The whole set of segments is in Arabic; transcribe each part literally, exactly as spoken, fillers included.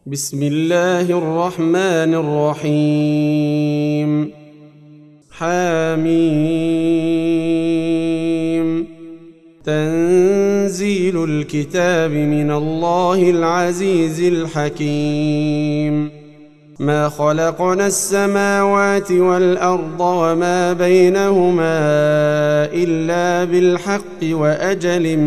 بسم الله الرحمن الرحيم. حميم. تنزيل الكتاب من الله العزيز الحكيم. ما خلقنا السماوات والأرض وما بينهما إلا بالحق وأجل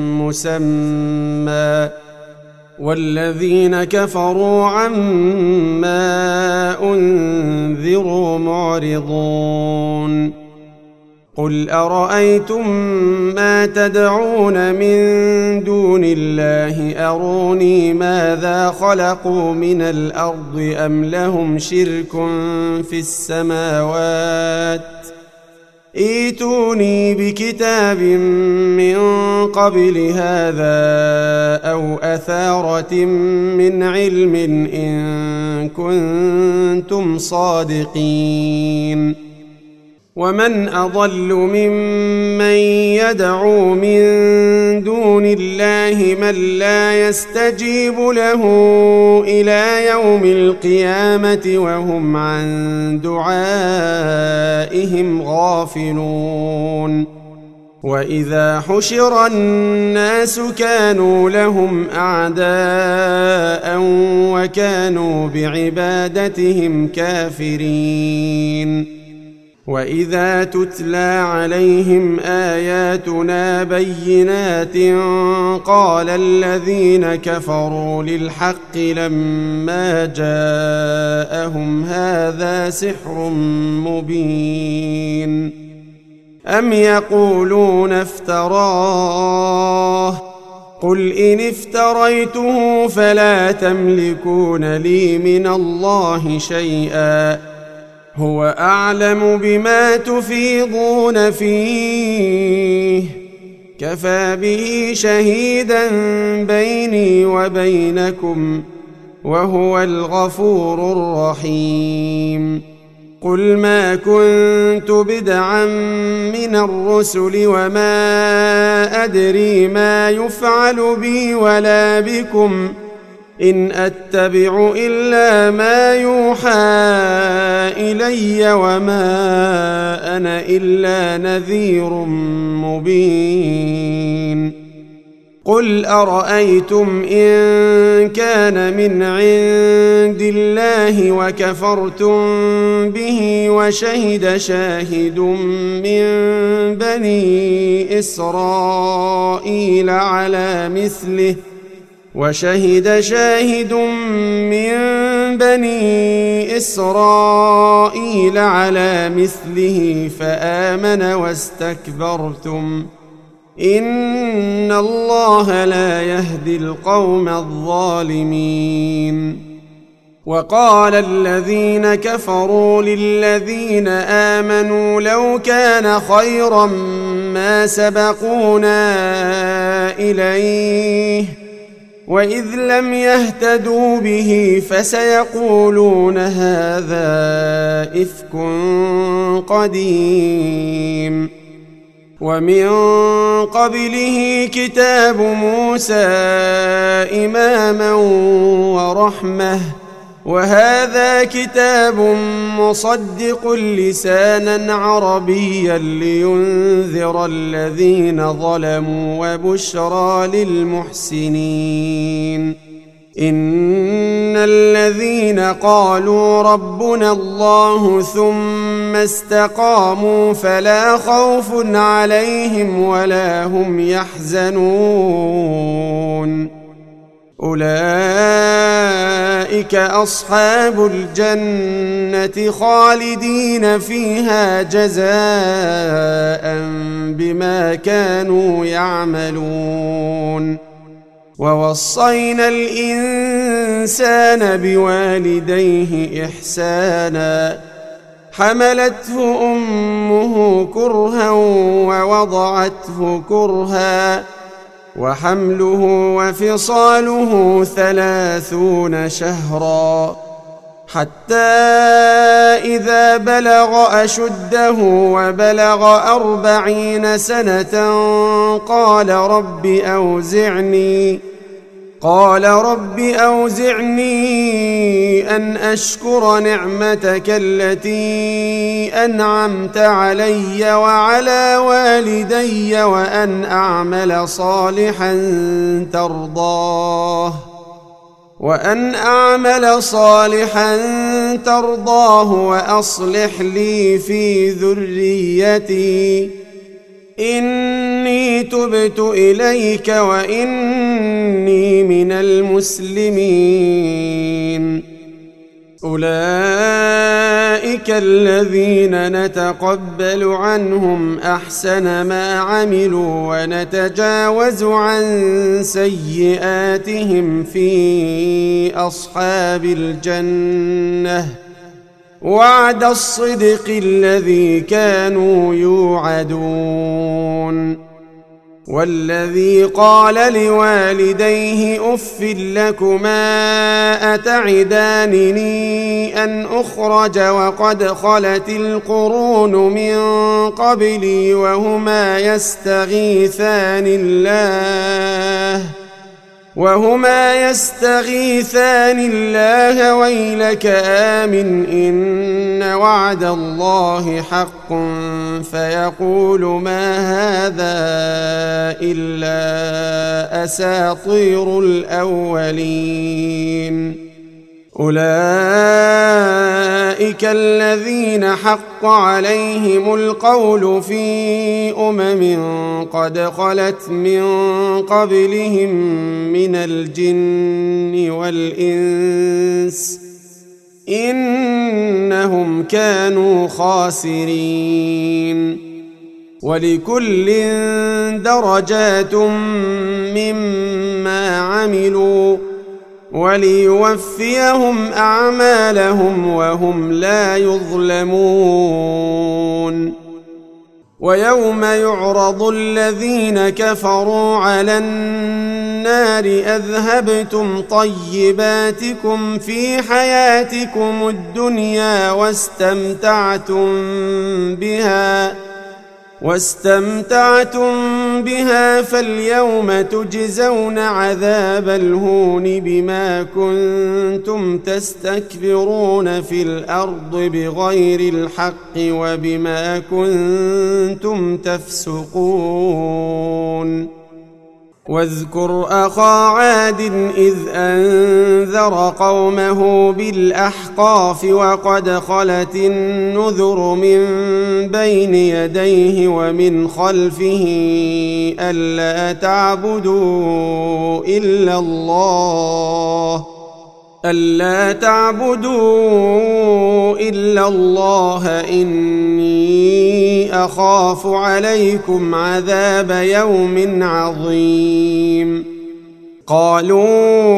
مسمى، والذين كفروا عما أنذروا معرضون. قل أرأيتم ما تدعون من دون الله أروني ماذا خلقوا من الأرض أم لهم شرك في السماوات، ائتوني بكتاب من قبل هذا أو أثارة من علم إن كنتم صادقين. ومن أضل ممن يدعو من دون الله من لا يستجيب له إلى يوم القيامة وهم عن دعائهم غافلون. وإذا حشر الناس كانوا لهم أعداء وكانوا بعبادتهم كافرين. وإذا تتلى عليهم آياتنا بينات قال الذين كفروا للحق لما جاءهم هذا سحر مبين. أم يقولون افتراه، قل إن افتريته فلا تملكون لي من الله شيئا، هو أعلم بما تفيضون فيه، كفى به شهيدا بيني وبينكم وهو الغفور الرحيم. قل ما كنت بدعا من الرسل وما أدري ما يفعل بي ولا بكم، إن أتبع إلا ما يوحى إلي وما أنا إلا نذير مبين. قل أرأيتم إن كان من عند الله وكفرتم به وشهد شاهد من بني إسرائيل على مثله وشهد شاهد من بني إسرائيل على مثله فآمن واستكبرتم، إن الله لا يهدي القوم الظالمين. وقال الذين كفروا للذين آمنوا لو كان خيرا ما سبقونا إليه، وإذ لم يهتدوا به فسيقولون هذا إفك قديم. ومن قبله كتاب موسى إماما ورحمة، وهذا كتاب مصدق لسانا عربيا لينذر الذين ظلموا وبشرى للمحسنين. إن الذين قالوا ربنا الله ثم استقاموا فلا خوف عليهم ولا هم يحزنون، أولئك أصحاب الجنة خالدين فيها جزاء بما كانوا يعملون. ووصينا الإنسان بوالديه إحسانا، حملته أمه كرها ووضعته كرها، وحمله وفصاله ثلاثون شهرا، حتى إذا بلغ أشده وبلغ أربعين سنة قال رب أوزعني قال رب أوزعني أن أشكر نعمتك التي أنعمت علي وعلى والدي وأن أعمل صالحا ترضاه وأن أعمل صالحا ترضاه وأصلح لي في ذريتي إني تبت إليك وإني من المسلمين. أولئك الذين نتقبل عنهم أحسن ما عملوا ونتجاوز عن سيئاتهم في أصحاب الجنة وعد الصدق الذي كانوا يوعدون. والذي قال لوالديه أف لكما أتعدانني أن أخرج وقد خلت القرون من قبلي وهما يستغيثان الله وهما يستغيثان الله ويلك آمن إن وعد الله حق فيقول ما هذا إلا أساطير الأولين. أولئك الذين حق عليهم القول في أمم قد خلت من قبلهم من الجن والإنس إنهم كانوا خاسرين. ولكل درجات مما عملوا وليوفيهم أعمالهم وهم لا يظلمون. ويوم يعرض الذين كفروا على النار أذهبتم طيباتكم في حياتكم الدنيا واستمتعتم بها واستمتعتم بها فاليوم تجزون عذاب الهون بما كنتم تستكبرون في الأرض بغير الحق وبما كنتم تفسقون. واذكر أخا عاد إذ أنذر قومه بالأحقاف وقد خلت النذر من بين يديه ومن خلفه ألا تعبدوا إلا الله ألا تعبدوا إلا الله إني أخاف عليكم عذاب يوم عظيم. قالوا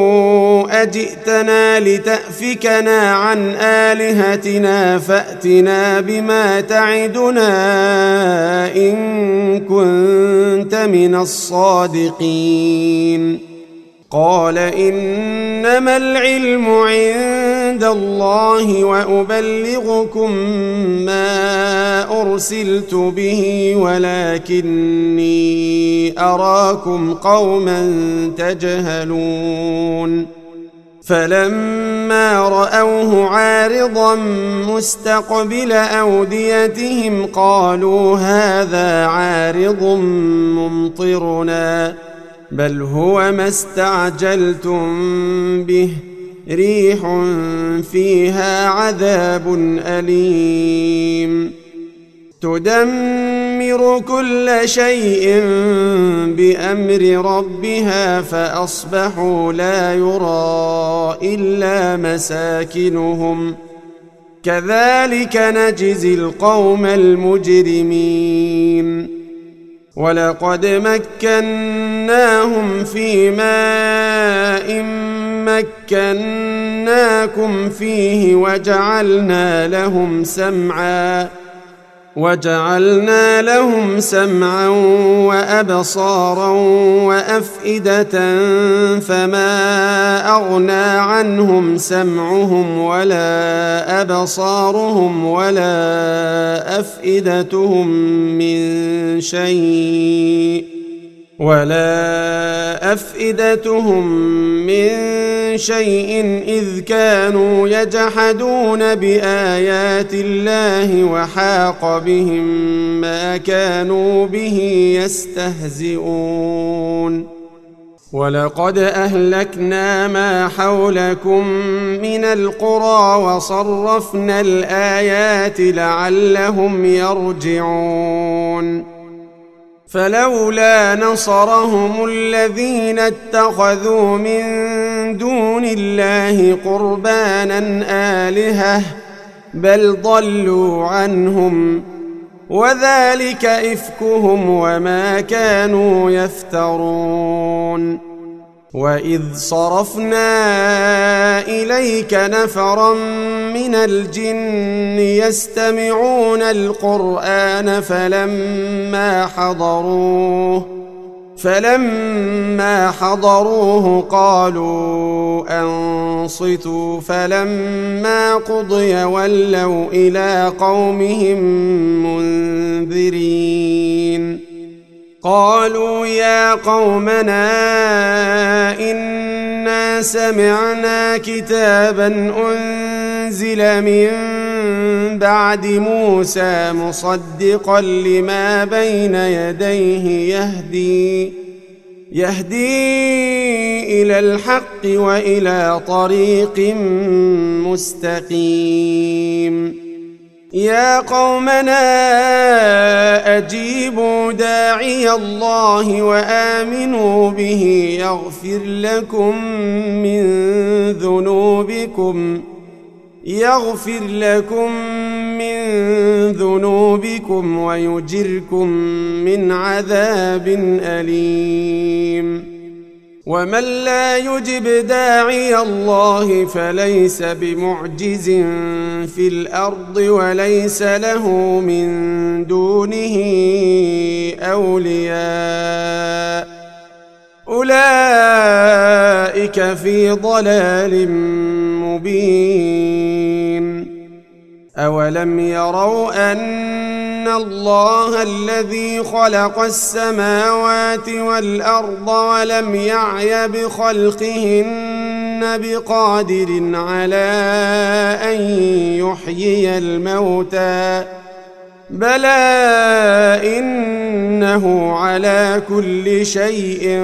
أجئتنا لتأفكنا عن آلهتنا فأتنا بما تعدنا إن كنت من الصادقين. قال إنما العلم عند الله وأبلغكم ما أرسلت به ولكني أراكم قوما تجهلون. فلما رأوه عارضا مستقبل أوديتهم قالوا هذا عارض ممطرنا بل هو ما استعجلتم به ريح فيها عذاب أليم تدمر كل شيء بأمر ربها فأصبحوا لا يرى إلا مساكنهم كذلك نجزي القوم المجرمين. ولقد مكناهم في ماء مكناكم فيه وجعلنا لهم سمعا وجعلنا لهم سمعا وأبصارا وأفئدة فما أغنى عنهم سمعهم ولا أبصارهم ولا أفئدتهم من شيء ولا أفئدتهم من شيء إذ كانوا يجحدون بآيات الله وحاق بهم ما كانوا به يستهزئون ولقد أهلكنا ما حولكم من القرى وصرفنا الآيات لعلهم يرجعون فلولا نصرهم الذين اتخذوا من دون الله قربانا آلهة بل ضلوا عنهم وذلك إفكهم وما كانوا يفترون وإذ صرفنا إليك نفرا من الجن يستمعون القرآن فلما حضروه فلما حضروه قالوا أنصتوا فلما قضي ولوا إلى قومهم منذرين قالوا يا قومنا إنا سمعنا كتابا أنزل من بعد موسى مصدقا لما بين يديه يهدي يهدي إلى الحق وإلى طريق مستقيم يا قومنا أجيبوا داعي الله وآمنوا به يغفر لكم من ذنوبكم يغفر لكم من ذنوبكم ويجركم من عذاب أليم ومن لا يجب داعي الله فليس بمعجز في الأرض وليس له من دونه أولياء أولئك في ضلال مبين أولم يروا أن الله الذي خلق السماوات والأرض ولم يعي بخلقهن بقادر على أن يحيي الموتى بلى إنه على كل شيء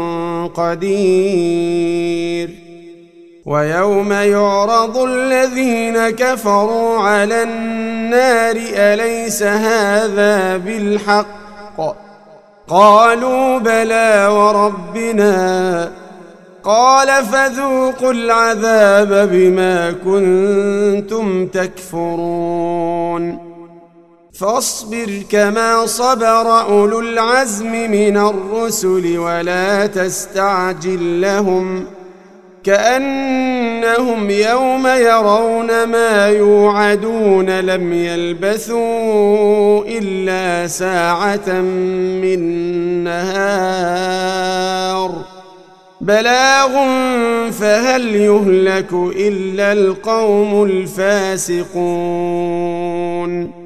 قدير ويوم يعرض الذين كفروا على النار أليس هذا بالحق قالوا بلى وربنا قال فذوقوا العذاب بما كنتم تكفرون فاصبر كما صبر أولو العزم من الرسل ولا تستعجل لهم كأنهم يوم يرون ما يوعدون لم يلبثوا إلا ساعة من نهار بلاغ فهل يهلك إلا القوم الفاسقون